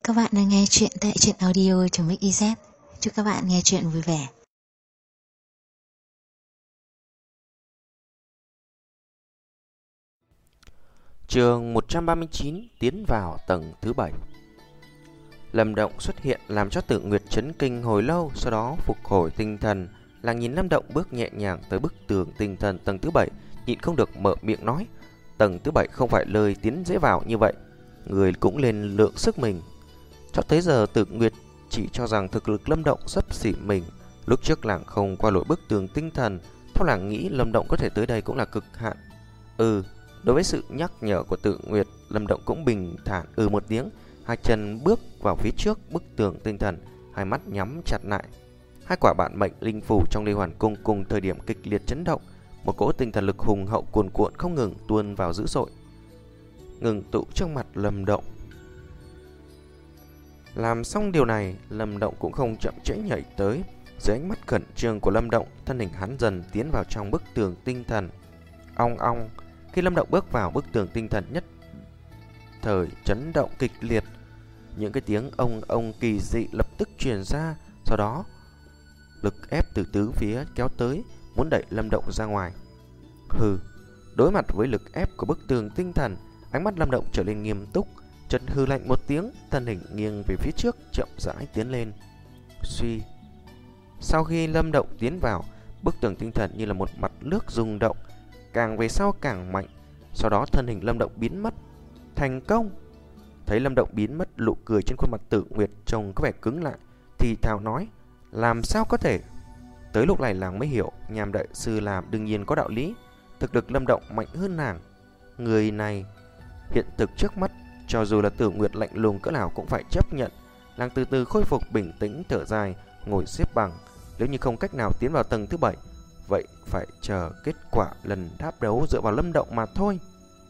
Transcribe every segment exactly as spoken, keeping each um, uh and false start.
Các bạn đang nghe chuyện tại truyện audio.mixyz. Chúc các bạn nghe chuyện vui vẻ. Chương một trăm ba mươi chín, tiến vào tầng thứ bảy. Lâm Động xuất hiện làm cho Tự Nguyệt chấn kinh hồi lâu, sau đó phục hồi tinh thần. Làng nhìn Lâm Động bước nhẹ nhàng tới bức tường tinh thần tầng thứ bảy, nhịn không được mở miệng nói: tầng thứ bảy không phải lời tiến dễ vào như vậy, người cũng lên lượng sức mình. Cho tới giờ Tự Nguyệt chỉ cho rằng thực lực Lâm Động xấp xỉ mình. Lúc trước làng không qua lội bức tường tinh thần, theo làng nghĩ Lâm Động có thể tới đây cũng là cực hạn. Ừ, đối với sự nhắc nhở của Tự Nguyệt, Lâm Động cũng bình thản ừ một tiếng, hai chân bước vào phía trước bức tường tinh thần, hai mắt nhắm chặt lại. Hai quả bản mệnh linh phù trong Ly Hoàn Cung cùng thời điểm kịch liệt chấn động, một cỗ tinh thần lực hùng hậu cuồn cuộn không ngừng tuôn vào dữ dội, ngừng tụ trước mặt Lâm Động. Làm xong điều này, Lâm Động cũng không chậm trễ nhảy tới. Dưới ánh mắt khẩn trương của Lâm Động, thân hình hắn dần tiến vào trong bức tường tinh thần. Ong ong, khi Lâm Động bước vào bức tường tinh thần, nhất thời chấn động kịch liệt. Những cái tiếng ông ông kỳ dị lập tức truyền ra, sau đó lực ép từ tứ phía kéo tới, muốn đẩy Lâm Động ra ngoài. Hừ, đối mặt với lực ép của bức tường tinh thần, ánh mắt Lâm Động trở nên nghiêm túc, chợt hừ lạnh một tiếng, thân hình nghiêng về phía trước, chậm rãi tiến lên. Suy, sau khi Lâm Động tiến vào, bức tường tinh thần như là một mặt nước rung động, càng về sau càng mạnh. Sau đó thân hình Lâm Động biến mất. Thành công! Thấy Lâm Động biến mất, nụ cười trên khuôn mặt Tự Nguyệt trông có vẻ cứng lại, thì thào nói: làm sao có thể? Tới lúc này làng mới hiểu, Nham đại sư làm đương nhiên có đạo lý. Thực lực Lâm Động mạnh hơn nàng. Người này hiện thực trước mắt, cho dù là Tự Nguyệt lạnh lùng cỡ nào cũng phải chấp nhận. Làng từ từ khôi phục bình tĩnh, thở dài, ngồi xếp bằng. Nếu như không cách nào tiến vào tầng thứ bảy, vậy phải chờ kết quả lần đáp đấu dựa vào Lâm Động mà thôi.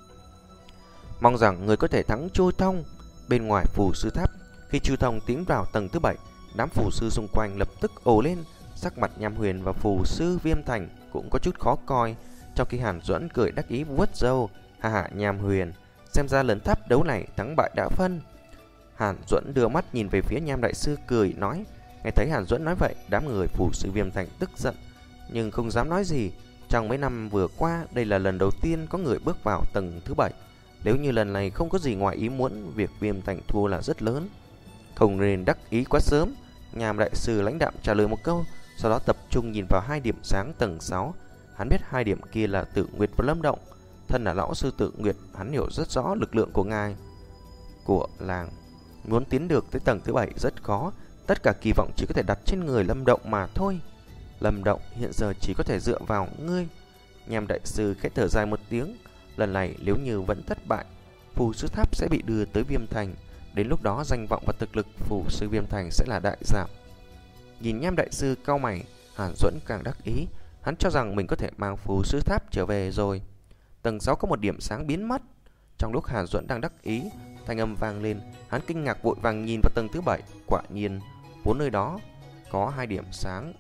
Mong rằng người có thể thắng Chu Thông. Bên ngoài phù sư tháp, khi Chu Thông tiến vào tầng thứ bảy, đám phù sư xung quanh lập tức ồ lên. Sắc mặt Nham Huyền và phù sư Viêm Thành cũng có chút khó coi, trong khi Hàn Duẫn cười đắc ý vuốt râu: ha ha, Nham Huyền, xem ra lần tháp đấu này thắng bại đã phân. Hàn Duẫn đưa mắt nhìn về phía Nham đại sư cười nói. Nghe thấy Hàn Duẫn nói vậy, đám người phù sư Viêm Thành tức giận, nhưng không dám nói gì. Trong mấy năm vừa qua, đây là lần đầu tiên có người bước vào tầng thứ bảy. Nếu như lần này không có gì ngoài ý muốn, việc Viêm Thành thua là rất lớn. Không nên đắc ý quá sớm. Nham đại sư lãnh đạm trả lời một câu, sau đó tập trung nhìn vào hai điểm sáng tầng sáu. Hắn biết hai điểm kia là Tự Nguyệt và Lâm Động. Thân là lão sư Tự Nguyệt, hắn hiểu rất rõ lực lượng của ngài, của làng. Muốn tiến được tới tầng thứ bảy rất khó, tất cả kỳ vọng chỉ có thể đặt trên người Lâm Động mà thôi. Lâm Động hiện giờ chỉ có thể dựa vào ngươi. Nham đại sư khẽ thở dài một tiếng. Lần này nếu như vẫn thất bại, phù sư tháp sẽ bị đưa tới Viêm Thành. Đến lúc đó danh vọng và thực lực phù sư Viêm Thành sẽ là đại giảm. Nhìn Nham đại sư cau mày, Hàn Duẫn càng đắc ý. Hắn cho rằng mình có thể mang phù sư tháp trở về rồi. Tầng sáu có một điểm sáng biến mất. Trong lúc Hàn Duẫn đang đắc ý, thanh âm vang lên. Hắn kinh ngạc vội vàng nhìn vào tầng thứ bảy. Quả nhiên vốn nơi đó có hai điểm sáng.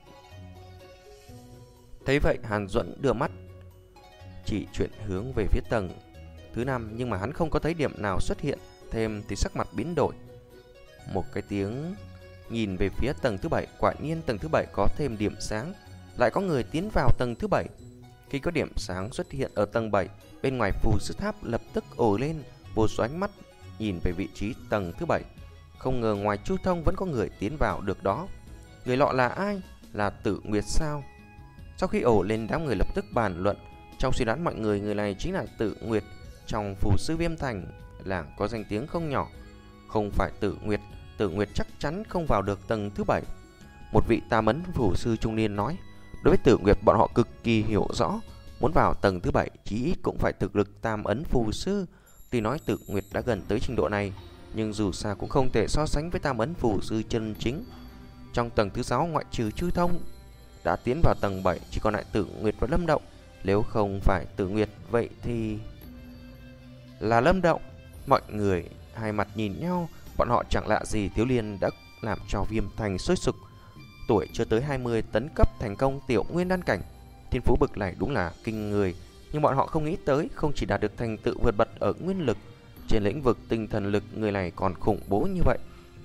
Thấy vậy, Hàn Duẫn đưa mắt chỉ chuyển hướng về phía tầng thứ năm, nhưng mà hắn không có thấy điểm nào xuất hiện thêm thì sắc mặt biến đổi. Một cái tiếng nhìn về phía tầng thứ bảy, quả nhiên tầng thứ bảy có thêm điểm sáng, lại có người tiến vào tầng thứ bảy. Khi có điểm sáng xuất hiện ở tầng bảy, bên ngoài phù sư tháp lập tức ồ lên, vô số ánh mắt nhìn về vị trí tầng thứ bảy. Không ngờ ngoài Chu Thông vẫn có người tiến vào được đó. Người lọ là ai? Là Tự Nguyệt sao? Sau khi ồ lên, đám người lập tức bàn luận. Trong suy đoán mọi người, người này chính là Tự Nguyệt. Trong phù sư Viêm Thành làng có danh tiếng không nhỏ. Không phải Tự Nguyệt, Tự Nguyệt chắc chắn không vào được tầng thứ bảy. Một vị tam ấn phù sư trung niên nói. Đối với Tự Nguyệt, bọn họ cực kỳ hiểu rõ. Muốn vào tầng thứ bảy chí ít cũng phải thực lực tam ấn phù sư. Tuy nói Tự Nguyệt đã gần tới trình độ này, nhưng dù sao cũng không thể so sánh với tam ấn phù sư chân chính. Trong tầng thứ sáu, ngoại trừ Chu Thông đã tiến vào tầng bảy, chỉ còn lại Tự Nguyệt và Lâm Động. Nếu không phải Tự Nguyệt, vậy thì là Lâm Động. Mọi người hai mặt nhìn nhau. Bọn họ chẳng lạ gì Thiếu Liên đã làm cho Viêm Thành sôi sục. Tuổi chưa tới hai mươi tấn cấp thành công tiểu nguyên đan cảnh, thiên phú bực này đúng là kinh người. Nhưng bọn họ không nghĩ tới, không chỉ đạt được thành tựu vượt bậc ở nguyên lực, trên lĩnh vực tinh thần lực, người này còn khủng bố như vậy.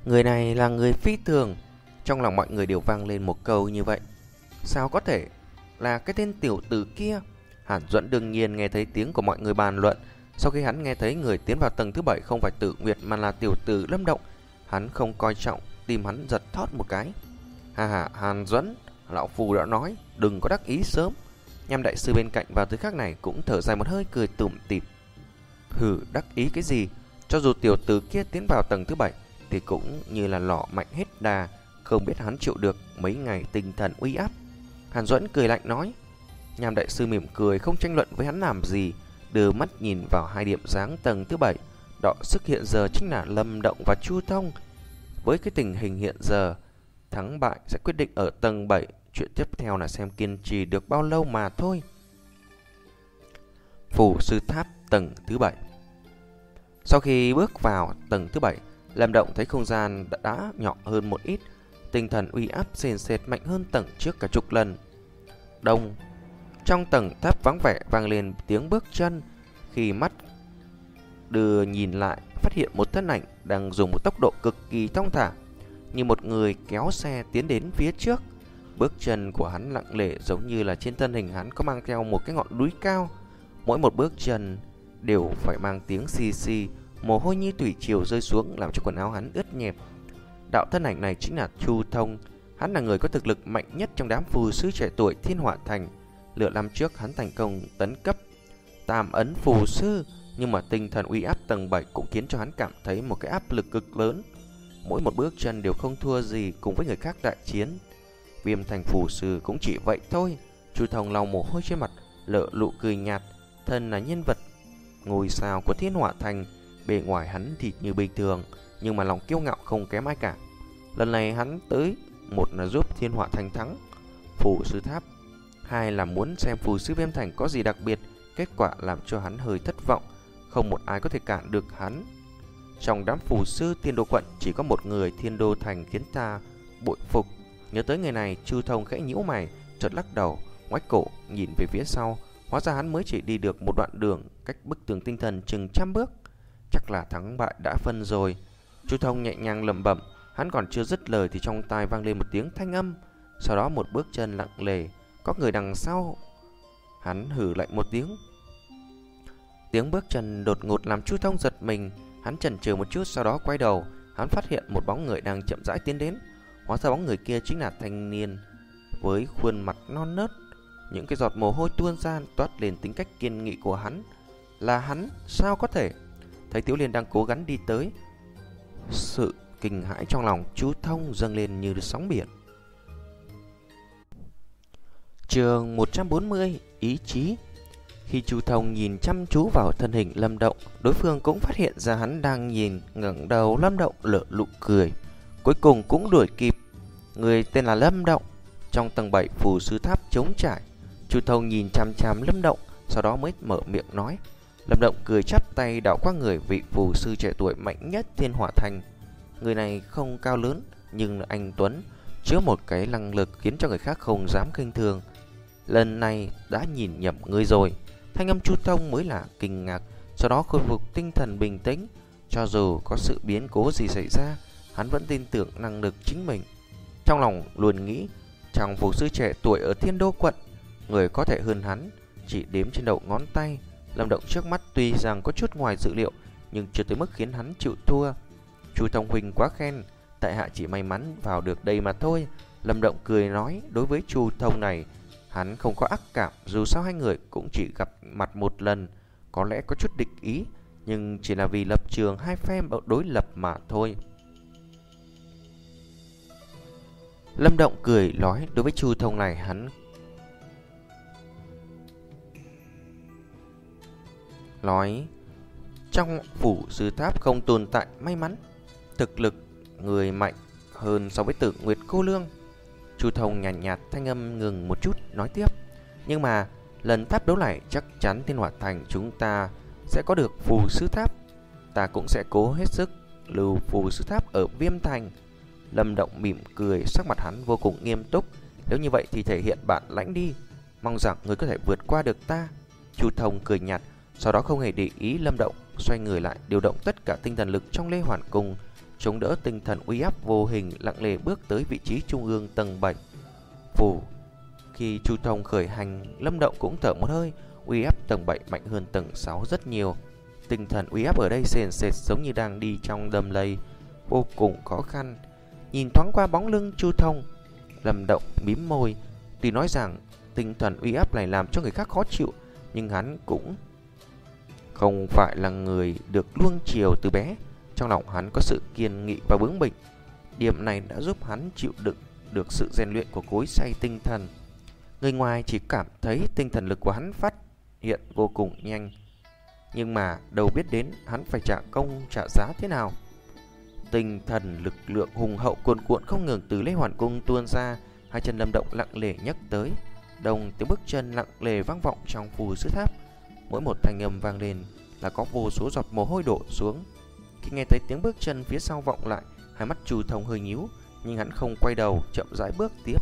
Người này là người phi thường. Trong lòng mọi người đều vang lên một câu như vậy. Sao có thể là cái tên tiểu tử kia? Hàn Duẫn đương nhiên nghe thấy tiếng của mọi người bàn luận. Sau khi hắn nghe thấy người tiến vào tầng thứ bảy không phải Tử Nguyệt mà là tiểu tử Lâm Động, hắn không coi trọng, tim hắn giật thót một cái. Hà hà, Hàn Duẫn, lão phù đã nói đừng có đắc ý sớm. Nham đại sư bên cạnh vào thời khắc này cũng thở dài một hơi, cười tủm tỉm. Hừ, đắc ý cái gì? Cho dù tiểu tử kia tiến vào tầng thứ bảy thì cũng như là lọ mạnh hết đà, không biết hắn chịu được mấy ngày tinh thần uy áp. Hàn Duẫn cười lạnh nói. Nham đại sư mỉm cười, không tranh luận với hắn làm gì, đưa mắt nhìn vào hai điểm dáng tầng thứ bảy. Đọ sức hiện giờ chính là Lâm Động và Chu Thông. Với cái tình hình hiện giờ, thắng bại sẽ quyết định ở tầng bảy. Chuyện tiếp theo là xem kiên trì được bao lâu mà thôi. Phù sư tháp tầng thứ bảy. Sau khi bước vào tầng thứ bảy, Lâm Động thấy không gian đã, đã nhỏ hơn một ít. Tinh thần uy áp sền sệt mạnh hơn tầng trước cả chục lần. Đông. Trong tầng tháp vắng vẻ vang lên tiếng bước chân. Khi mắt đưa nhìn lại, phát hiện một thân ảnh đang dùng một tốc độ cực kỳ thong thả, như một người kéo xe tiến đến phía trước. Bước chân của hắn lặng lẽ, giống như là trên thân hình hắn có mang theo một cái ngọn núi cao. Mỗi một bước chân đều phải mang tiếng xì xì, mồ hôi như thủy triều rơi xuống làm cho quần áo hắn ướt nhẹp. Đạo thân ảnh này chính là Chu Thông. Hắn là người có thực lực mạnh nhất trong đám phù sư trẻ tuổi Thiên Hỏa Thành. Lửa năm trước hắn thành công tấn cấp tam ấn phù sư, nhưng mà tinh thần uy áp tầng bảy cũng khiến cho hắn cảm thấy một cái áp lực cực lớn. Mỗi một bước chân đều không thua gì cùng với người khác đại chiến. Viêm thành phù sư cũng chỉ vậy thôi. Chu Thông lau mồ hôi trên mặt, lợ lụ cười nhạt. Thân là nhân vật ngôi sao của Thiên Hỏa Thành, bề ngoài hắn thì như bình thường, nhưng mà lòng kiêu ngạo không kém ai cả. Lần này hắn tới, một là giúp Thiên Hỏa Thành thắng phù sư tháp, hai là muốn xem phù sư Viêm Thành có gì đặc biệt. Kết quả làm cho hắn hơi thất vọng, không một ai có thể cản được hắn. Trong đám phù sư Thiên Đô quận chỉ có một người Thiên Đô Thành khiến ta bội phục. Nhớ tới người này, Chu Thông khẽ nhíu mày, chợt lắc đầu, ngoái cổ nhìn về phía sau. Hóa ra hắn mới chỉ đi được một đoạn đường, cách bức tường tinh thần chừng trăm bước. Chắc là thắng bại đã phân rồi. Chu Thông nhẹ nhàng lẩm bẩm. Hắn còn chưa dứt lời thì trong tai vang lên một tiếng thanh âm. Sau đó một bước chân lặng lề, có người đằng sau. Hắn hừ lạnh một tiếng. Tiếng bước chân đột ngột làm Chu Thông giật mình. Hắn chần chừ một chút, sau đó quay đầu. Hắn phát hiện một bóng người đang chậm rãi tiến đến. Hóa ra bóng người kia chính là thanh niên với khuôn mặt non nớt. Những cái giọt mồ hôi tuôn ra toát lên tính cách kiên nghị của hắn. Là hắn, sao có thể? Thấy Tiểu Liên đang cố gắng đi tới, sự kinh hãi trong lòng Chu Thông dâng lên như sóng biển. Chương một trăm bốn mươi, ý chí. Khi Chu Thông nhìn chăm chú vào thân hình Lâm Động, đối phương cũng phát hiện ra hắn đang nhìn, ngẩng đầu. Lâm Động lở lụ cười, cuối cùng cũng đuổi kịp. Người tên là Lâm Động, trong tầng bảy phù sư tháp trống trải. Chu Thông nhìn chăm chăm Lâm Động, sau đó mới mở miệng nói. Lâm Động cười chắp tay đảo qua người vị phù sư trẻ tuổi mạnh nhất Thiên Hỏa Thành. Người này không cao lớn, nhưng anh tuấn, chứa một cái năng lực khiến cho người khác không dám khinh thường. Lần này đã nhìn nhầm người rồi. Thanh âm Chu Thông mới là kinh ngạc, sau đó khôi phục tinh thần bình tĩnh. Cho dù có sự biến cố gì xảy ra, hắn vẫn tin tưởng năng lực chính mình. Trong lòng luôn nghĩ, chàng phù sư trẻ tuổi ở Thiên Đô quận, người có thể hơn hắn chỉ đếm trên đầu ngón tay. Lâm Động trước mắt tuy rằng có chút ngoài dự liệu, nhưng chưa tới mức khiến hắn chịu thua. Chu Thông huynh quá khen, tại hạ chỉ may mắn vào được đây mà thôi. Lâm Động cười nói. Đối với Chu Thông này, hắn không có ác cảm, dù sao hai người cũng chỉ gặp mặt một lần, có lẽ có chút địch ý, nhưng chỉ là vì lập trường hai phe đối lập mà thôi. Lâm Động cười nói. Đối với Chu Thông này, hắn nói trong phủ sư tháp không tồn tại may mắn, thực lực người mạnh hơn so với Tử Nguyệt cô nương. Chu Thông nhàn nhạt, nhạt thanh âm ngừng một chút nói tiếp. Nhưng mà lần tháp đấu này chắc chắn Thiên Hỏa Thành chúng ta sẽ có được phù sư tháp. Ta cũng sẽ cố hết sức lưu phù sư tháp ở Viêm Thành. Lâm Động mỉm cười, sắc mặt hắn vô cùng nghiêm túc. Nếu như vậy thì thể hiện bản lãnh đi, mong rằng người có thể vượt qua được ta. Chu Thông cười nhạt, sau đó không hề để ý Lâm Động, xoay người lại điều động tất cả tinh thần lực trong Lê Hoàn Cung, chống đỡ tinh thần uy áp vô hình, lặng lẽ bước tới vị trí trung ương tầng bảy. Phù. Khi Chu Thông khởi hành, Lâm Động cũng thở một hơi. Uy áp tầng bảy mạnh hơn tầng sáu rất nhiều. Tinh thần uy áp ở đây sền sệt giống như đang đi trong đầm lầy, vô cùng khó khăn. Nhìn thoáng qua bóng lưng Chu Thông, Lâm Động mím môi. Tuy nói rằng tinh thần uy áp này làm cho người khác khó chịu, nhưng hắn cũng không phải là người được luông chiều từ bé. Trong lòng hắn có sự kiên nghị và bướng bỉnh. Điểm này đã giúp hắn chịu đựng được sự rèn luyện của cối xay tinh thần. Người ngoài chỉ cảm thấy tinh thần lực của hắn phát hiện vô cùng nhanh, nhưng mà đâu biết đến hắn phải trả công trả giá thế nào. Tinh thần lực lượng hùng hậu cuồn cuộn không ngừng từ Lê Hoàn Cung tuôn ra. Hai chân Lâm Động lặng lẽ nhấc tới. Đồng tiếng bước chân lặng lẽ vang vọng trong phù sư tháp. Mỗi một thanh âm vang lên là có vô số giọt mồ hôi đổ xuống. Khi nghe thấy tiếng bước chân phía sau vọng lại, hai mắt Chu Thông hơi nhíu, nhưng hắn không quay đầu, chậm rãi bước tiếp.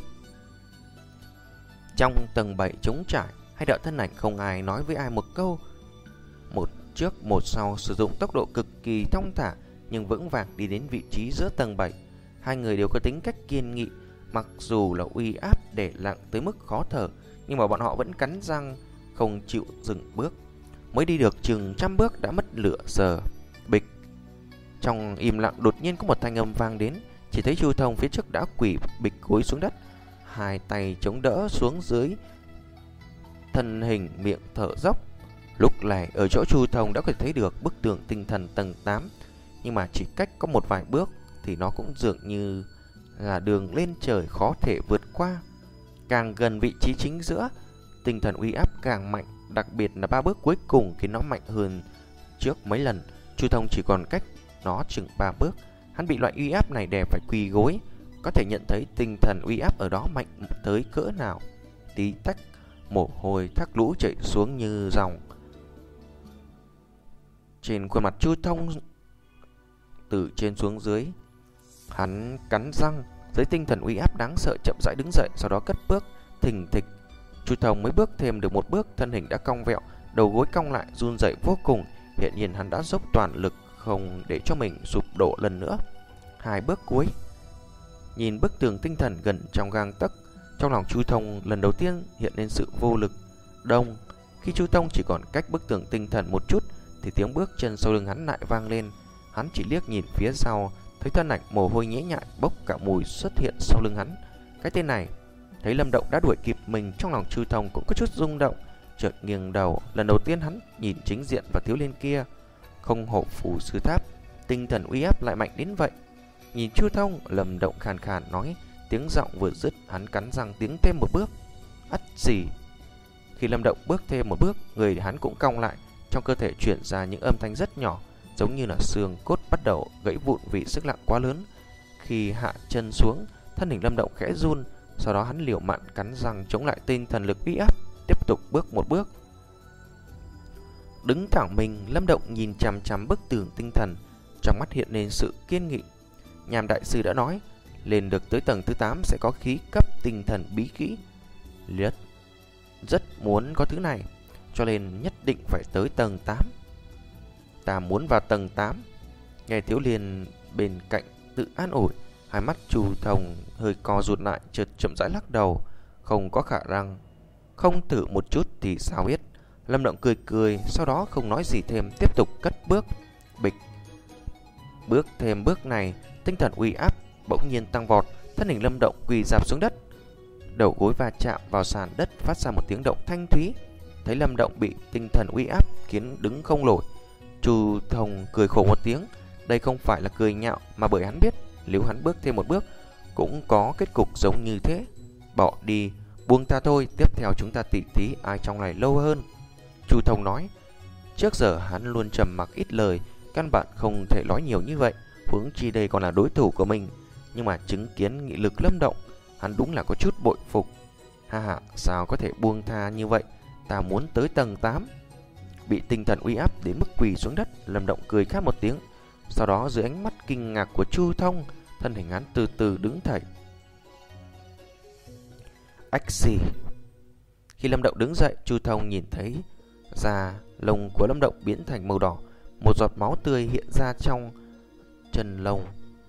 Trong tầng bảy trống trải, hai đạo thân ảnh không ai nói với ai một câu. Một trước một sau, sử dụng tốc độ cực kỳ thong thả nhưng vững vàng đi đến vị trí giữa tầng bảy. Hai người đều có tính cách kiên nghị, mặc dù là uy áp để lặng tới mức khó thở, nhưng mà bọn họ vẫn cắn răng không chịu dừng bước. Mới đi được chừng trăm bước đã mất lửa giờ. Bịch. Trong im lặng đột nhiên có một thanh âm vang đến. Chỉ thấy Chu Thông phía trước đã quỳ bịch gối xuống đất, hai tay chống đỡ xuống dưới, thân hình miệng thở dốc. Lúc này ở chỗ Chu Thông đã có thể thấy được bức tường tinh thần tầng tám, nhưng mà chỉ cách có một vài bước thì nó cũng dường như là đường lên trời khó thể vượt qua. Càng gần vị trí chính giữa, tinh thần uy áp càng mạnh, đặc biệt là ba bước cuối cùng khiến nó mạnh hơn trước mấy lần. Chu Thông chỉ còn cách nó chừng ba bước. Hắn bị loại uy áp này đè phải quỳ gối, có thể nhận thấy tinh thần uy áp ở đó mạnh tới cỡ nào. Tí tách, mồ hôi thác lũ chảy xuống như dòng. Trên khuôn mặt Chu Thông từ trên xuống dưới, hắn cắn răng. Dưới tinh thần uy áp đáng sợ chậm rãi đứng dậy, sau đó cất bước thình thịch. Chu Thông mới bước thêm được một bước, thân hình đã cong vẹo, đầu gối cong lại, run rẩy vô cùng. Hiện nhiên hắn đã dốc toàn lực không để cho mình sụp đổ lần nữa. Hai bước cuối, nhìn bức tường tinh thần gần trong gang tấc, trong lòng Chu Thông lần đầu tiên hiện lên sự vô lực. Đông. Khi Chu Thông chỉ còn cách bức tường tinh thần một chút thì tiếng bước chân sau lưng hắn lại vang lên. Hắn chỉ liếc nhìn phía sau, thấy thân ảnh mồ hôi nhễ nhại bốc cả mùi xuất hiện sau lưng hắn. Cái tên này, thấy Lâm Động đã đuổi kịp mình, trong lòng Chu Thông cũng có chút rung động, chợt nghiêng đầu. Lần đầu tiên hắn nhìn chính diện và thiếu niên kia. Không hổ phù sư tháp, tinh thần uy áp lại mạnh đến vậy. Nhìn Chu Thông, Lâm Động khàn khàn nói, tiếng giọng vừa dứt, hắn cắn răng tiến thêm một bước. Ắt gì? Khi Lâm Động bước thêm một bước, người hắn cũng cong lại, trong cơ thể chuyển ra những âm thanh rất nhỏ, giống như là xương cốt bắt đầu gãy vụn vì sức nặng quá lớn. Khi hạ chân xuống, thân hình Lâm Động khẽ run, sau đó hắn liều mạng cắn răng chống lại tinh thần lực uy áp, tiếp tục bước một bước. Đứng thẳng mình, Lâm Động nhìn chằm chằm bức tường tinh thần, trong mắt hiện lên sự kiên nghị. Nhàm đại sư đã nói, lên được tới tầng thứ tám sẽ có khí cấp tinh thần bí kỹ. Liệt rất muốn có thứ này, cho nên nhất định phải tới tầng tám. Ta muốn vào tầng tám. Nghe thiếu niên bên cạnh tự an ủi, hai mắt Chu Thông hơi co rụt lại, chợt chậm rãi lắc đầu. Không có khả năng. Không thử một chút thì sao biết. Lâm Động cười cười, sau đó không nói gì thêm, tiếp tục cất bước. Bịch. Bước thêm bước này, tinh thần uy áp bỗng nhiên tăng vọt, thân hình Lâm Động quỳ rạp xuống đất, đầu gối va chạm vào sàn đất, phát ra một tiếng động thanh thúy. Thấy Lâm Động bị tinh thần uy áp khiến đứng không nổi, Chu Thông cười khổ một tiếng. Đây không phải là cười nhạo, mà bởi hắn biết nếu hắn bước thêm một bước cũng có kết cục giống như thế. Bỏ đi, buông ta thôi, tiếp theo chúng ta tỉ thí ai trong này lâu hơn. Chu Thông nói. Trước giờ hắn luôn trầm mặc ít lời, căn bản không thể nói nhiều như vậy, huống chi đây còn là đối thủ của mình. Nhưng mà chứng kiến nghị lực Lâm Động, hắn đúng là có chút bội phục. Ha ha, sao có thể buông tha như vậy? Ta muốn tới tầng tám. Bị tinh thần uy áp đến mức quỳ xuống đất, Lâm Động cười khát một tiếng. Sau đó dưới ánh mắt kinh ngạc của Chu Thông, thân hình hắn từ từ đứng thẳng. Ách xì. Khi Lâm Động đứng dậy, Chu Thông nhìn thấy da lông của Lâm Động biến thành màu đỏ, một giọt máu tươi hiện ra trong chân lông.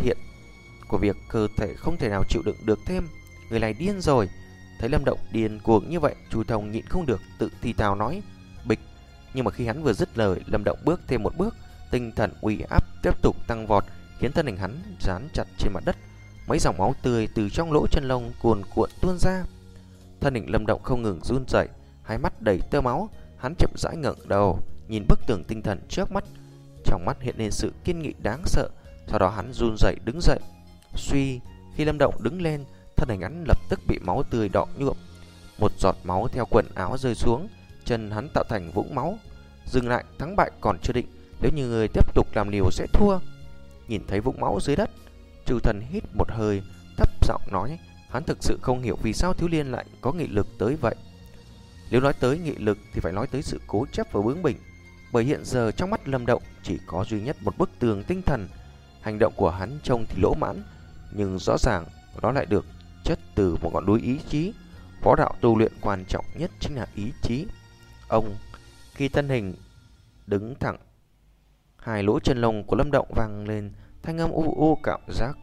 hiện của việc cơ thể không thể nào chịu đựng được thêm. Người này điên rồi. Thấy Lâm Động điên cuồng như vậy, Chu Thông nhịn không được tự thì thào nói bịch. Nhưng mà khi hắn vừa dứt lời, Lâm Động bước thêm một bước, tinh thần uy áp tiếp tục tăng vọt, khiến thân hình hắn dán chặt trên mặt đất. Mấy dòng máu tươi từ trong lỗ chân lông cuồn cuộn tuôn ra. Thân hình Lâm Động không ngừng run rẩy, hai mắt đầy tơ máu. Hắn chậm rãi ngẩng đầu, nhìn bức tường tinh thần trước mắt. Trong mắt hiện lên sự kiên nghị đáng sợ. Sau đó hắn run rẩy đứng dậy. Suy, khi Lâm Động đứng lên, thân hình hắn lập tức bị máu tươi đọ nhuộm. Một giọt máu theo quần áo rơi xuống, chân hắn tạo thành vũng máu. Dừng lại, thắng bại còn chưa định, nếu như người tiếp tục làm liều sẽ thua. Nhìn thấy vũng máu dưới đất, Chu Thần hít một hơi, thấp giọng nói. Hắn thực sự không hiểu vì sao Thiếu Liên lại có nghị lực tới vậy. Nếu nói tới nghị lực thì phải nói tới sự cố chấp và bướng bỉnh. Bởi hiện giờ trong mắt Lâm Động chỉ có duy nhất một bức tường tinh thần. Hành động của hắn trông thì lỗ mãn, nhưng rõ ràng đó lại được chất từ một ngọn núi ý chí. Võ đạo tu luyện quan trọng nhất chính là ý chí. Ông, khi thân hình đứng thẳng, hai lỗ chân lông của Lâm Động vang lên thanh âm u u, cảm giác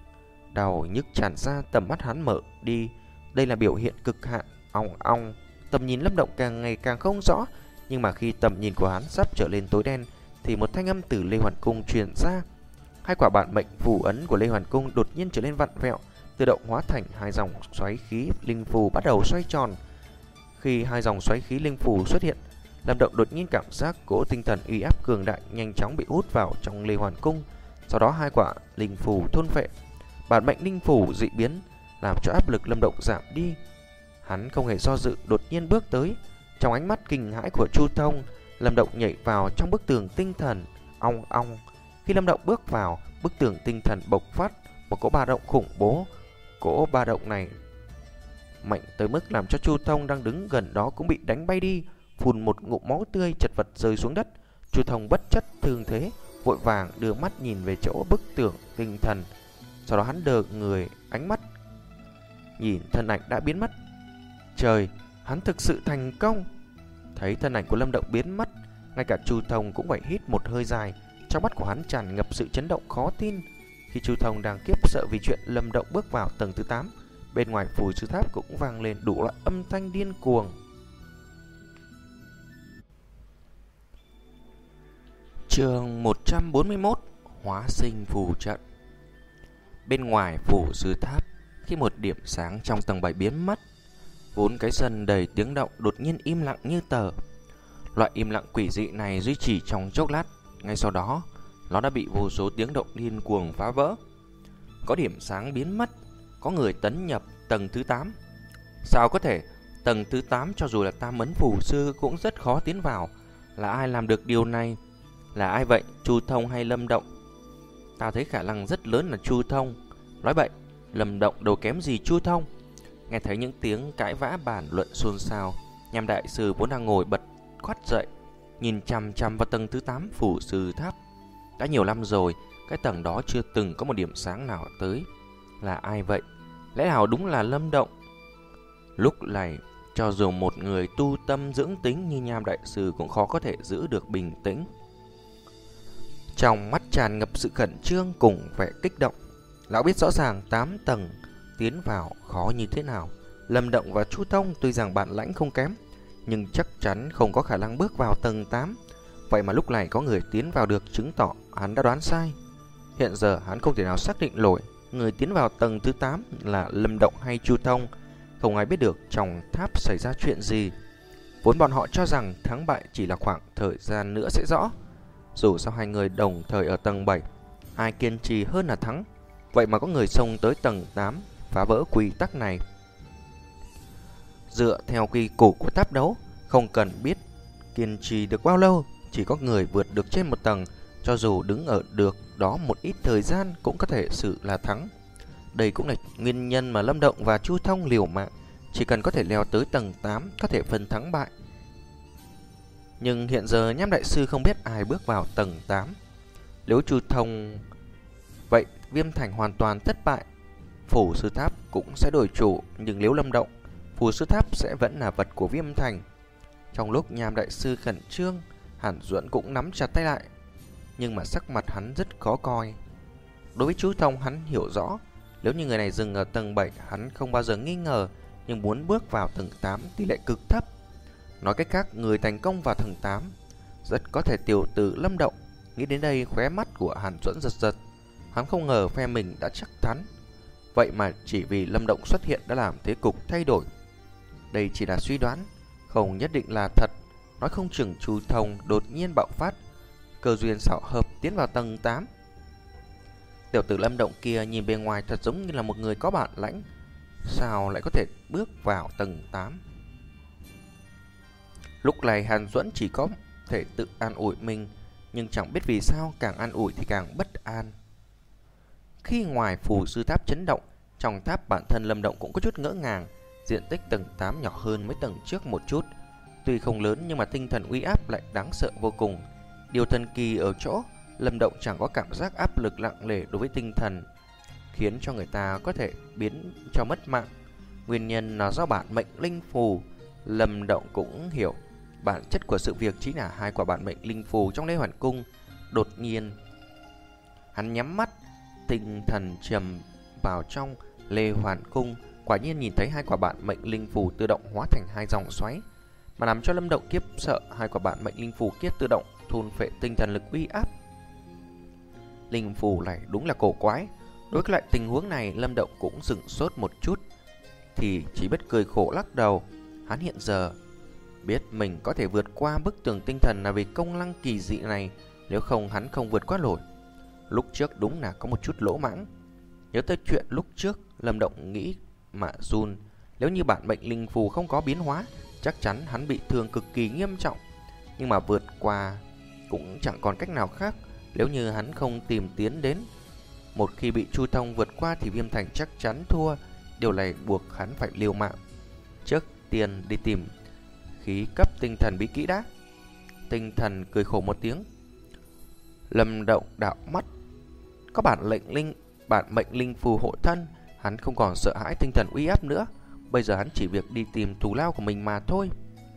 đau nhức tràn ra, tầm mắt hắn mở đi. Đây là biểu hiện cực hạn. Ong ong, tầm nhìn Lâm Động càng ngày càng không rõ. Nhưng mà khi tầm nhìn của hắn sắp trở lên tối đen thì một thanh âm từ Lê Hoàn Cung truyền ra. Hai quả bản mệnh phù ấn của Lê Hoàn Cung đột nhiên trở nên vặn vẹo, tự động hóa thành hai dòng xoáy khí linh phù bắt đầu xoay tròn. Khi hai dòng xoáy khí linh phù xuất hiện, Lâm Động đột nhiên cảm giác cỗ tinh thần uy áp cường đại nhanh chóng bị hút vào trong Lê Hoàn Cung. Sau đó hai quả linh phù thôn phệ bản mệnh linh phù dị biến, làm cho áp lực Lâm Động giảm đi. Hắn không hề do dự, đột nhiên bước tới. Trong ánh mắt kinh hãi của Chu Thông, Lâm Động nhảy vào trong bức tường tinh thần. Ong ong, khi Lâm Động bước vào, bức tường tinh thần bộc phát một cỗ ba động khủng bố. Cỗ ba động này mạnh tới mức làm cho Chu Thông đang đứng gần đó cũng bị đánh bay đi, phun một ngụm máu tươi chật vật rơi xuống đất. Chu Thông bất chấp thương thế, vội vàng đưa mắt nhìn về chỗ bức tường tinh thần. Sau đó hắn đờ người, ánh mắt nhìn thân ảnh đã biến mất. Trời, hắn thực sự thành công. Thấy thân ảnh của Lâm Động biến mất, ngay cả Chu Thông cũng phải hít một hơi dài. Trong mắt của hắn tràn ngập sự chấn động khó tin. Khi Chu Thông đang khiếp sợ vì chuyện Lâm Động bước vào tầng thứ tám, bên ngoài Phù Sư Tháp cũng vang lên đủ loại âm thanh điên cuồng. Chương một trăm bốn mươi mốt, Hóa sinh phù trận. Bên ngoài Phù Sư Tháp, khi một điểm sáng trong tầng bảy biến mất, vốn cái sân đầy tiếng động đột nhiên im lặng như tờ. Loại im lặng quỷ dị này duy trì trong chốc lát, ngay sau đó nó đã bị vô số tiếng động điên cuồng phá vỡ. Có điểm sáng biến mất, có người tấn nhập tầng thứ tám. Sao có thể? Tầng thứ tám cho dù là Tam Ấn Phù Sư cũng rất khó tiến vào. Là ai làm được điều này? Là ai vậy? Chu Thông hay Lâm Động? Ta thấy khả năng rất lớn là Chu Thông. Nói vậy, Lâm Động đâu kém gì Chu Thông. Nghe thấy những tiếng cãi vã bàn luận xôn xao, Nham đại sư vốn đang ngồi bật khoát dậy, nhìn chằm chằm vào tầng thứ tám Phù Sư Tháp. Đã nhiều năm rồi, cái tầng đó chưa từng có một điểm sáng nào tới. Là ai vậy? Lẽ nào đúng là Lâm Động? Lúc này, cho dù một người tu tâm dưỡng tính như Nham đại sư cũng khó có thể giữ được bình tĩnh. Trong mắt tràn ngập sự khẩn trương cùng vẻ kích động. Lão biết rõ ràng tám tầng tiến vào khó như thế nào. Lâm Động và Chu Thông tuy rằng bản lãnh không kém, nhưng chắc chắn không có khả năng bước vào tầng tám. Vậy mà lúc này có người tiến vào được, chứng tỏ hắn đã đoán sai. Hiện giờ hắn không thể nào xác định nổi người tiến vào tầng thứ tám là Lâm Động hay Chu Thông. Không ai biết được trong tháp xảy ra chuyện gì. Vốn bọn họ cho rằng thắng bại chỉ là khoảng thời gian nữa sẽ rõ. Dù sao hai người đồng thời ở tầng bảy, ai kiên trì hơn là thắng. Vậy mà có người xông tới tầng tám, phá vỡ quy tắc này. Dựa theo quy củ của tháp đấu, không cần biết kiên trì được bao lâu, chỉ có người vượt được trên một tầng, cho dù đứng ở được đó một ít thời gian cũng có thể sự là thắng. Đây cũng là nguyên nhân mà Lâm Động và Chu Thông liều mạng, chỉ cần có thể leo tới tầng tám có thể phân thắng bại. Nhưng hiện giờ Nham đại sư không biết ai bước vào tầng tám. Nếu Chu Thông, vậy Viêm Thành hoàn toàn thất bại. Phù Sư Tháp cũng sẽ đổi chủ. Nhưng nếu Lâm Động, Phù Sư Tháp sẽ vẫn là vật của Viêm Thành. Trong lúc Nham đại sư khẩn trương, Hàn Duẫn cũng nắm chặt tay lại, nhưng mà sắc mặt hắn rất khó coi. Đối với chú Thông hắn hiểu rõ, nếu như người này dừng ở tầng bảy hắn không bao giờ nghi ngờ, nhưng muốn bước vào tầng tám tỷ lệ cực thấp. Nói cách khác, người thành công vào tầng tám rất có thể tiểu tử Lâm Động. Nghĩ đến đây, khóe mắt của Hàn Duẫn giật giật. Hắn không ngờ phe mình đã chắc thắng. Vậy mà chỉ vì Lâm Động xuất hiện đã làm thế cục thay đổi. Đây chỉ là suy đoán, không nhất định là thật. Nói không chừng Chu Thông đột nhiên bạo phát, cơ duyên xảo hợp tiến vào tầng tám. Tiểu tử Lâm Động kia nhìn bề ngoài thật giống như là một người có bản lãnh, sao lại có thể bước vào tầng tám? Lúc này Hàn Duẫn chỉ có thể tự an ủi mình, nhưng chẳng biết vì sao càng an ủi thì càng bất an. Khi ngoài phù sư tháp chấn động, trong tháp bản thân Lâm Động cũng có chút ngỡ ngàng. Diện tích tầng tám nhỏ hơn mấy tầng trước một chút, tuy không lớn nhưng mà tinh thần uy áp lại đáng sợ vô cùng. Điều thần kỳ ở chỗ Lâm Động chẳng có cảm giác áp lực nặng nề đối với tinh thần, khiến cho người ta có thể biến cho mất mạng. Nguyên nhân là do bản mệnh linh phù. Lâm Động cũng hiểu bản chất của sự việc chính là hai quả bản mệnh linh phù trong Lê Hoàn Cung. Đột nhiên hắn nhắm mắt, tinh thần trầm vào trong Lê Hoàn Cung, quả nhiên nhìn thấy hai quả bản mệnh linh phù tự động hóa thành hai dòng xoáy. Mà làm cho Lâm Động kiếp sợ, hai quả bản mệnh linh phù kia tự động thôn phệ tinh thần lực uy áp. Linh phù này đúng là cổ quái. Đối với lại tình huống này, Lâm Động cũng sửng sốt một chút, thì chỉ biết cười khổ lắc đầu. Hắn hiện giờ biết mình có thể vượt qua bức tường tinh thần là vì công năng kỳ dị này, nếu không hắn không vượt qua nổi. Lúc trước đúng là có một chút lỗ mãng. Nhớ tới chuyện lúc trước, Lâm Động nghĩ mà run. Nếu như bản mệnh linh phù không có biến hóa, chắc chắn hắn bị thương cực kỳ nghiêm trọng. Nhưng mà vượt qua cũng chẳng còn cách nào khác. Nếu như hắn không tìm tiến đến, một khi bị Chu Thông vượt qua thì Viêm Thành chắc chắn thua. Điều này buộc hắn phải liều mạng. Trước tiên đi tìm khí cấp tinh thần bí kỹ đã. Tinh thần cười khổ một tiếng. Lâm Động đảo mắt, có bản lệnh linh bản mệnh linh phù hộ thân, hắn không còn sợ hãi tinh thần uy áp nữa. Bây giờ hắn chỉ việc đi tìm thù lao của mình mà thôi.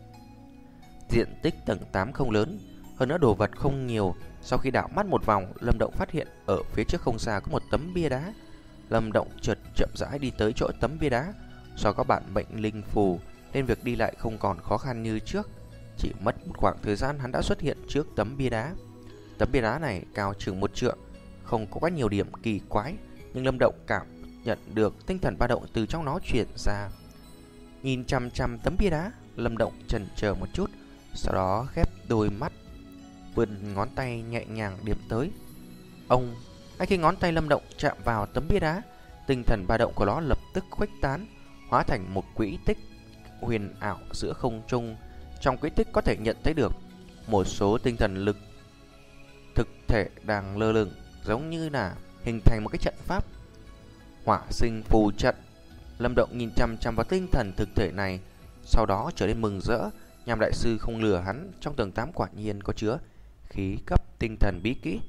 Diện tích tầng tám không lớn, hơn nữa đồ vật không nhiều. Sau khi đảo mắt một vòng, Lâm Động phát hiện ở phía trước không xa có một tấm bia đá. Lâm Động chợt chậm rãi đi tới chỗ tấm bia đá. Do có bản mệnh linh phù nên việc đi lại không còn khó khăn như trước. Chỉ mất một khoảng thời gian hắn đã xuất hiện trước tấm bia đá. Tấm bia đá này cao chừng một trượng, không có quá nhiều điểm kỳ quái, nhưng Lâm Động cảm nhận được tinh thần ba động từ trong nó truyền ra. Nhìn chăm chăm tấm bia đá, Lâm Động chần chờ một chút, sau đó khép đôi mắt, vươn ngón tay nhẹ nhàng điểm tới. Ông, ngay khi ngón tay Lâm Động chạm vào tấm bia đá, tinh thần ba động của nó lập tức khuếch tán, hóa thành một quỹ tích huyền ảo giữa không trung. Trong quỹ tích có thể nhận thấy được một số tinh thần lực thực thể đang lơ lửng, giống như là hình thành một cái trận pháp. Hỏa sinh phù trận. Lâm Động nhìn chăm chăm vào tinh thần thực thể này, sau đó trở nên mừng rỡ. Nhằm đại sư không lừa hắn, trong tầng tám quả nhiên có chứa khí cấp tinh thần bí kỹ.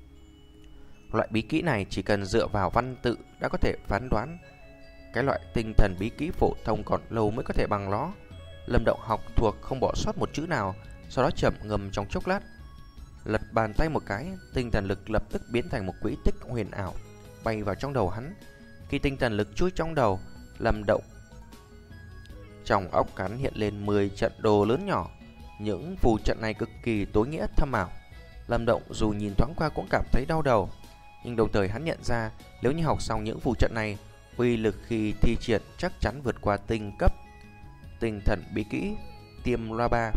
Loại bí kỹ này chỉ cần dựa vào văn tự đã có thể phán đoán. Cái loại tinh thần bí kỹ phổ thông còn lâu mới có thể bằng nó. Lâm Động học thuộc không bỏ sót một chữ nào, sau đó chậm ngâm trong chốc lát, lật bàn tay một cái, tinh thần lực lập tức biến thành một quỹ tích huyền ảo bay vào trong đầu hắn. Khi tinh thần lực chui trong đầu, Lâm Động trong óc hắn hiện lên mười trận đồ lớn nhỏ. Những phù trận này cực kỳ tối nghĩa thâm ảo. Lâm Động dù nhìn thoáng qua cũng cảm thấy đau đầu, nhưng đồng thời hắn nhận ra nếu như học xong những phù trận này, uy lực khi thi triển chắc chắn vượt qua tinh cấp tinh thần bí kỹ Tiêm Loa Ba.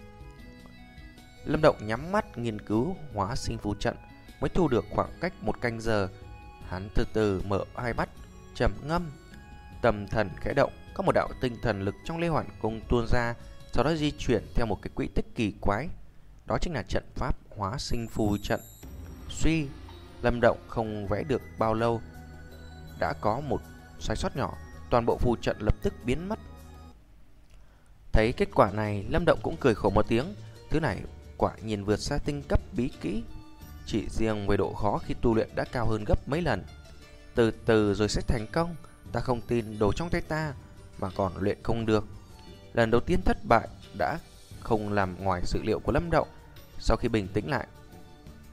Lâm Động nhắm mắt nghiên cứu hóa sinh phù trận, mới thu được khoảng cách một canh giờ. Hắn từ từ mở hai mắt, trầm ngâm, tâm thần khẽ động. Có một đạo tinh thần lực trong Lê Hoàn Cung tuôn ra, sau đó di chuyển theo một cái quỹ tích kỳ quái. Đó chính là trận pháp hóa sinh phù trận. Suy, Lâm Động không vẽ được bao lâu đã có một sai sót nhỏ, toàn bộ phù trận lập tức biến mất. Thấy kết quả này, Lâm Động cũng cười khổ một tiếng. Thứ này quả nhiên vượt xa tinh cấp bí kỹ. Chỉ riêng về độ khó khi tu luyện đã cao hơn gấp mấy lần. Từ từ rồi sẽ thành công. Ta không tin đồ trong tay ta mà còn luyện không được. Lần đầu tiên thất bại đã không làm ngoài sự liệu của Lâm Động. Sau khi bình tĩnh lại,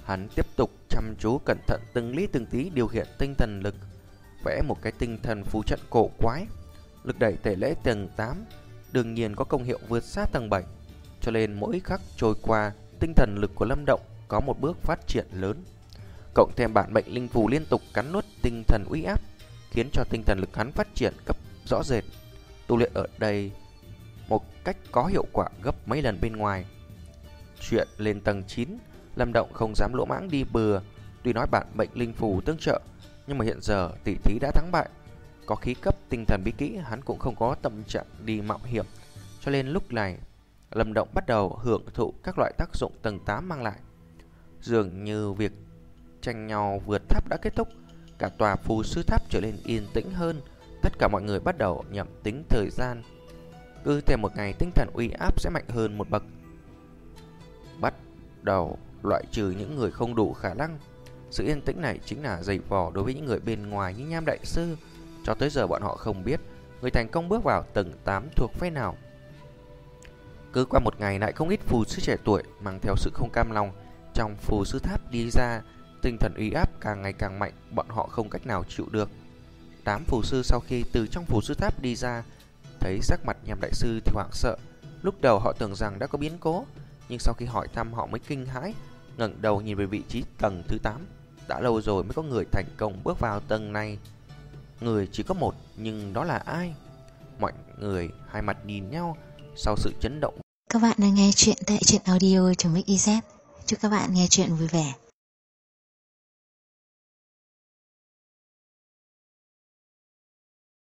Hắn tiếp tục chăm chú cẩn thận từng lý từng tí điều khiển tinh thần lực, vẽ một cái tinh thần phù trận cổ quái. Lực đẩy tẩy lễ tầng tám đương nhiên có công hiệu vượt xa tầng bảy, cho nên mỗi khắc trôi qua, tinh thần lực của Lâm Động có một bước phát triển lớn. Cộng thêm bản mệnh linh phù liên tục cắn nuốt tinh thần uy áp, khiến cho tinh thần lực hắn phát triển gấp rõ rệt. Tu luyện ở đây một cách có hiệu quả gấp mấy lần bên ngoài. Chuyện lên tầng chín, Lâm Động không dám lỗ mãng đi bừa. Tuy nói bản mệnh linh phù tương trợ, nhưng mà hiện giờ tỷ thí đã thắng bại, có khí cấp tinh thần bí kỹ, hắn cũng không có tâm trạng đi mạo hiểm. Cho nên lúc này Lâm Động bắt đầu hưởng thụ các loại tác dụng tầng tám mang lại. Dường như việc tranh nhau vượt tháp đã kết thúc, cả tòa phù sư tháp trở nên yên tĩnh hơn. Tất cả mọi người bắt đầu nhẩm tính thời gian. Cứ thêm một ngày tinh thần uy áp sẽ mạnh hơn một bậc. Bắt đầu loại trừ những người không đủ khả năng. Sự yên tĩnh này chính là giày vò đối với những người bên ngoài như Nham Đại Sư. Cho tới giờ bọn họ không biết người thành công bước vào tầng tám thuộc phe nào. Cứ qua một ngày lại không ít phù sư trẻ tuổi mang theo sự không cam lòng trong phù sư tháp đi ra. Tinh thần uy áp càng ngày càng mạnh, bọn họ không cách nào chịu được. Tám phù sư sau khi từ trong phù sư tháp đi ra, thấy sắc mặt Nham Đại Sư thì hoảng sợ. Lúc đầu họ tưởng rằng đã có biến cố, nhưng sau khi hỏi thăm họ mới kinh hãi, ngẩng đầu nhìn về vị trí tầng thứ tám. Đã lâu rồi mới có người thành công bước vào tầng này. Người chỉ có một, nhưng đó là ai? Mọi người hai mặt nhìn nhau sau sự chấn động. Các bạn đang nghe chuyện tại truyện audio chấm xyz. Chúc các bạn nghe chuyện vui vẻ.